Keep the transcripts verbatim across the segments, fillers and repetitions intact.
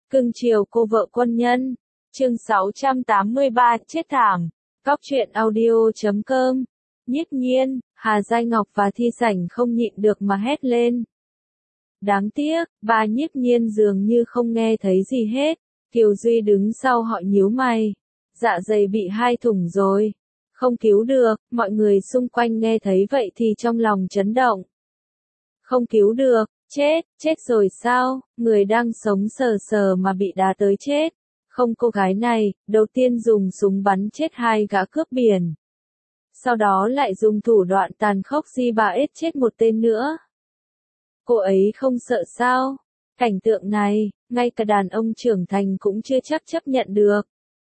Cưng chiều cô vợ quân nhân. Chương sáu trăm tám mươi ba, chết thảm. Cóc truyện audio chấm com. Nhiếp Nhiên, Hà Giai Ngọc và Thi Sảnh không nhịn được mà hét lên. Đáng tiếc, bà Nhiếp Nhiên dường như không nghe thấy gì hết. Kiều Duy đứng sau họ nhíu mày. Dạ dày bị hai thủng rồi. Không cứu được, mọi người xung quanh nghe thấy vậy thì trong lòng chấn động. Không cứu được, chết, chết rồi sao, người đang sống sờ sờ mà bị đá tới chết. Không, cô gái này, đầu tiên dùng súng bắn chết hai gã cướp biển. Sau đó lại dùng thủ đoạn tàn khốc di bà ết chết một tên nữa. Cô ấy không sợ sao? Cảnh tượng này, ngay cả đàn ông trưởng thành cũng chưa chắc chấp nhận được.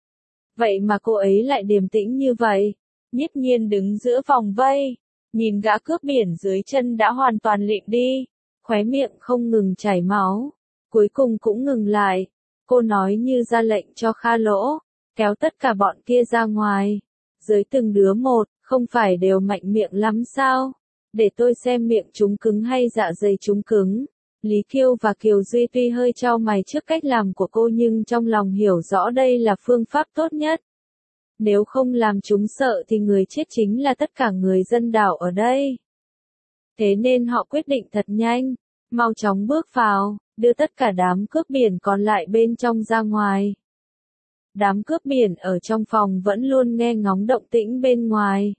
Vậy mà cô ấy lại điềm tĩnh như vậy. Nhiếp Nhiên đứng giữa vòng vây, nhìn gã cướp biển dưới chân đã hoàn toàn lịm đi, khóe miệng không ngừng chảy máu, cuối cùng cũng ngừng lại. Cô nói như ra lệnh cho Kha Lỗ, kéo tất cả bọn kia ra ngoài. Dưới từng đứa một, không phải đều mạnh miệng lắm sao? Để tôi xem miệng chúng cứng hay dạ dày chúng cứng. Lý Kiêu và Kiều Duy tuy hơi chau mày trước cách làm của cô nhưng trong lòng hiểu rõ đây là phương pháp tốt nhất. Nếu không làm chúng sợ thì người chết chính là tất cả người dân đảo ở đây. Thế nên họ quyết định thật nhanh, mau chóng bước vào, đưa tất cả đám cướp biển còn lại bên trong ra ngoài. Đám cướp biển ở trong phòng vẫn luôn nghe ngóng động tĩnh bên ngoài.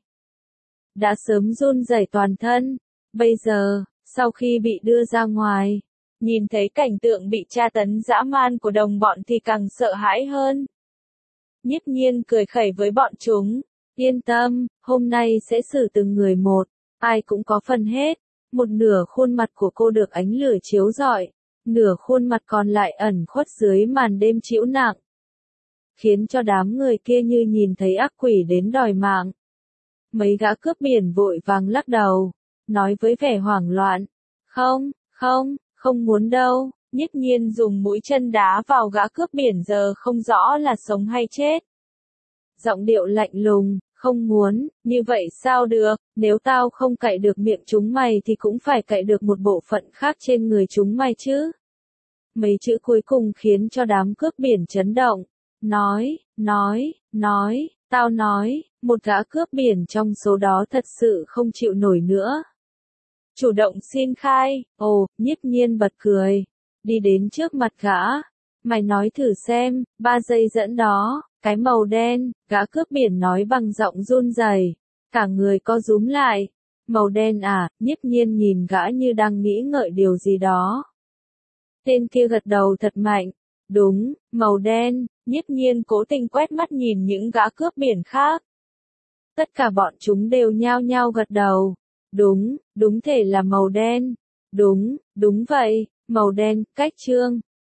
Đã sớm run rẩy toàn thân, bây giờ, sau khi bị đưa ra ngoài, nhìn thấy cảnh tượng bị tra tấn dã man của đồng bọn thì càng sợ hãi hơn. Nhiếp Nhiên cười khẩy với bọn chúng, yên tâm, hôm nay sẽ xử từng người một, ai cũng có phần hết. Một nửa khuôn mặt của cô được ánh lửa chiếu rọi, nửa khuôn mặt còn lại ẩn khuất dưới màn đêm trĩu nặng, khiến cho đám người kia như nhìn thấy ác quỷ đến đòi mạng. Mấy gã cướp biển vội vàng lắc đầu, nói với vẻ hoảng loạn, không, không, không muốn đâu. Nhiếp Nhiên dùng mũi chân đá vào gã cướp biển giờ không rõ là sống hay chết. Giọng điệu lạnh lùng, không muốn, như vậy sao được, nếu tao không cạy được miệng chúng mày thì cũng phải cạy được một bộ phận khác trên người chúng mày chứ. Mấy chữ cuối cùng khiến cho đám cướp biển chấn động. Nói, nói, nói, tao nói, một gã cướp biển trong số đó thật sự không chịu nổi nữa. Chủ động xin khai, ồ, Nhiếp Nhiên bật cười. Đi đến trước mặt gã, mày nói thử xem, ba dây dẫn đó, cái màu đen, gã cướp biển nói bằng giọng run rẩy, cả người co rúm lại. Màu đen à? Nhiếp Nhiên nhìn gã như đang nghĩ ngợi điều gì đó. Tên kia gật đầu thật mạnh, đúng, màu đen. Nhiếp Nhiên cố tình quét mắt nhìn những gã cướp biển khác. Tất cả bọn chúng đều nhao nhao gật đầu, đúng, đúng thể là màu đen, đúng, đúng vậy. Màu đen, cách trương,